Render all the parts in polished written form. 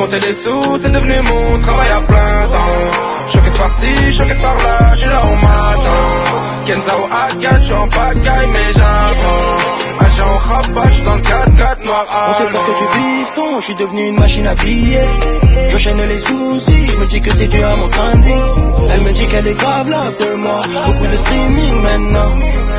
Compter les sous, c'est devenu mon travail à plein temps. Choqué par-ci, choqué par-là, j'suis là au matin. Kenzao Agathe, j'suis en pagaille mais j'avance. Agent rabat, j'suis dans le 4x4 noir. On sait faire que du bifton, j'suis devenu une machine à billets. J'enchaîne les soucis, j'me dis que c'est dû à mon train de vie. Elle me dit qu'elle est grave là de moi, beaucoup de streaming maintenant.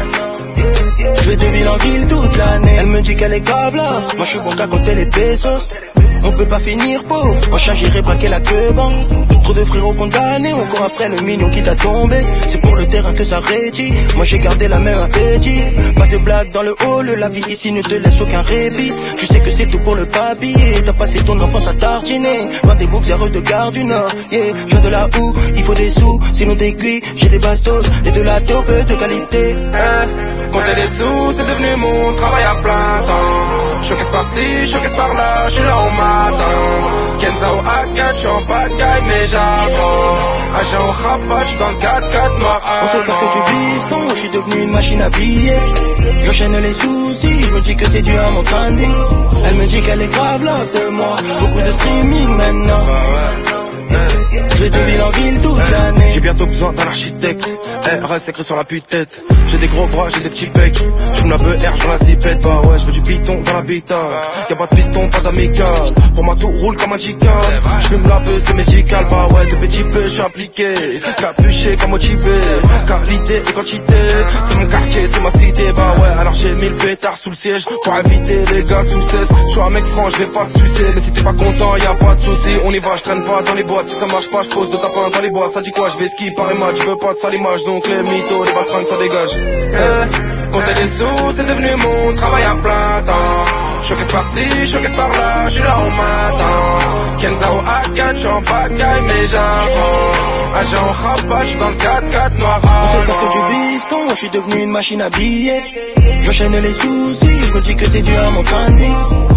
Je vais de ville en ville toute l'année. Elle me dit qu'elle est grave là, moi j'suis bon qu'à compter les pesos. On peut pas finir pauvre, en chat j'irai braquer la queue banque. Trop de frérots condamnés, on court après le mignon qui t'a tombé. C'est pour le terrain que ça rédit, moi j'ai gardé la main appétit. Pas de blague dans le hall, la vie ici ne te laisse aucun répit. Tu sais que c'est tout pour le papier, t'as passé ton enfance à tartiner. Rendez-vous zéro de gare du Nord, yeah. Je viens de là où il faut des sous, sinon des cuits, j'ai des bastos et de la taupe de qualité. Compter les sous, c'est devenu mon travail à plein temps. Choqué par-ci, choqué par-là, j'suis là au matin. Kenzao Agathe, j'suis en pagaille mais j'avance. Agent rabat, j'suis dans le 4x4 noir. On sait faire que du bifton, j'suis devenu une machine à billets. J'enchaîne les soucis, j'me dis que c'est dû à mon train de vie. Elle me dit qu'elle est grave là de moi, beaucoup de streaming maintenant. Je vais de ville en ville toute l'année. J'ai bientôt besoin d'un architecte. RS écrit sur la pute-tête. J'ai des gros bras, j'ai des petits pecs. J'fume la BR, j'vends la zipette. Bah ouais, j'veux du piton dans l'habitat. Y'a pas de piston, pas d'amical. Pour moi tout roule comme un G4. J'fume la beuh, c'est médical. Bah ouais, de petits peu, j'suis appliqué. Capuché comme motivé. Qualité et quantité. C'est mon quartier, c'est ma cité. Bah ouais, alors j'ai 1000 pétards sous le siège. Pour inviter les gars sous cesse. J'suis un mec franc, j'vais pas te sucer. Mais si t'es pas content, y'a pas de soucis. On y va, j'traîne pas dans les boîtes. Si ça marche pas, j'pose de tapin dans les bois. Ça dit quoi, j'vais ski par match. J'veux pas de sale image, donc les mythos, les baltringues, ça dégage. Compter les sous, c'est devenu mon travail à plein temps. Choqué par-ci, choqué par-là, j'suis là au matin. Kenzao Agathe, j'suis en pagaille mais j'avance. Agent rabat, j'suis dans le 4x4 noir. On sait faire que du bifton, j'suis devenu une machine à billets. J'enchaîne les soucis, j'me dis que c'est dû à mon train de vie.